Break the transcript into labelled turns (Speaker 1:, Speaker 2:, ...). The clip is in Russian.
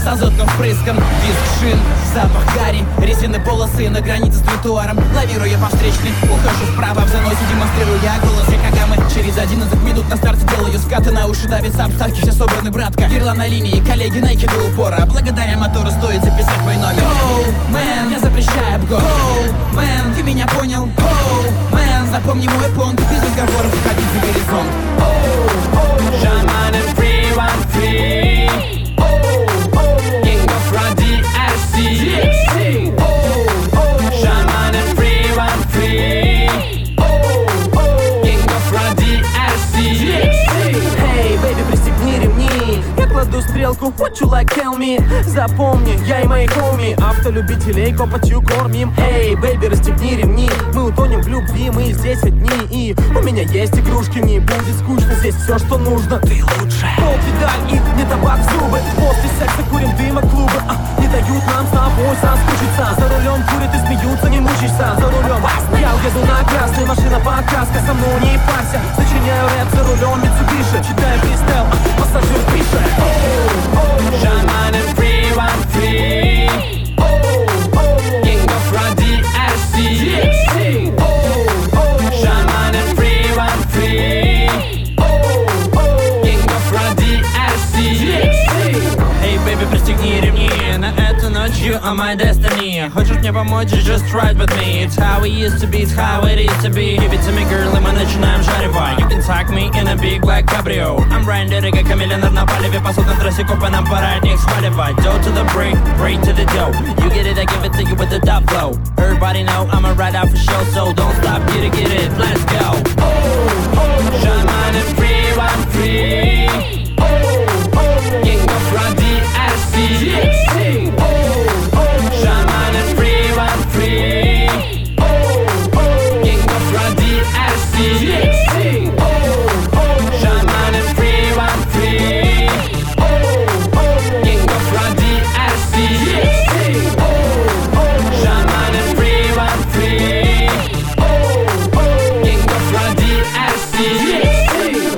Speaker 1: азотным впрыском. Визг шин, запах гари, резины полосы на границе с тротуаром. Лавируя по встречной, ухожу вправо, в заносе демонстрирую я голос Якогамы. Через 11 минут на старте делаю скаты, на уши давит сам ставки, все собраны, братка. Гирла на линии, коллеги, найки до упора. Благодаря мотору стоит записать мой номер. Oh, man, я запрещаю обгон. Oh, man, ты меня понял? Oh, man, запомни мой понт, без разговоров входить за горизонт.
Speaker 2: Shaman and free, one free. King of Run DRC. Shaman and free, one free. King of Run DRC.
Speaker 3: Эй, бэйби, пристегни ремни. Я кладу стрелку, what you like, tell me. Запомни, я и мои хоми автолюбителей копотью кормим. Эй, бэйби, расстегни ремни. Мы утонем в любви, мы здесь одни. И у меня есть игрушки, не будет скучно. Здесь все, что нужно, ты лучшая. Пол-педаль и не табак в зубы. После секса курим дыма клубы. Не дают нам с тобой соскучиться. За рулем курят и смеются, не мучишься. За рулем я уеду на красный, машина подкраска. Со мной не парься, сочиняю рэп за рулем Mitsubishi. Читаю фристайл, пассажир пишет.
Speaker 2: Shaman and free, one free. King of Run DRC. Shaman and free, one free. King of Run DRC.
Speaker 1: Эй, бэйби, пристегни ремни. На эту ночь you are my destiny. Хочешь мне помочь, just ride with me. It's how it used to be, it's how it is to be. Give it to me, girl, и мы начинаем жаревать. You can tuck me in a big black cabrio. I'm riding dirty, как миллионер на палеве. По сотным трассе копы, нам пора от них сваливать. Dough to the break, break to the dough. You get it, I give it to you with the top flow. Everybody know I'ma ride out for show, so don't stop, get it, let's go.
Speaker 2: Shaman and free, one free.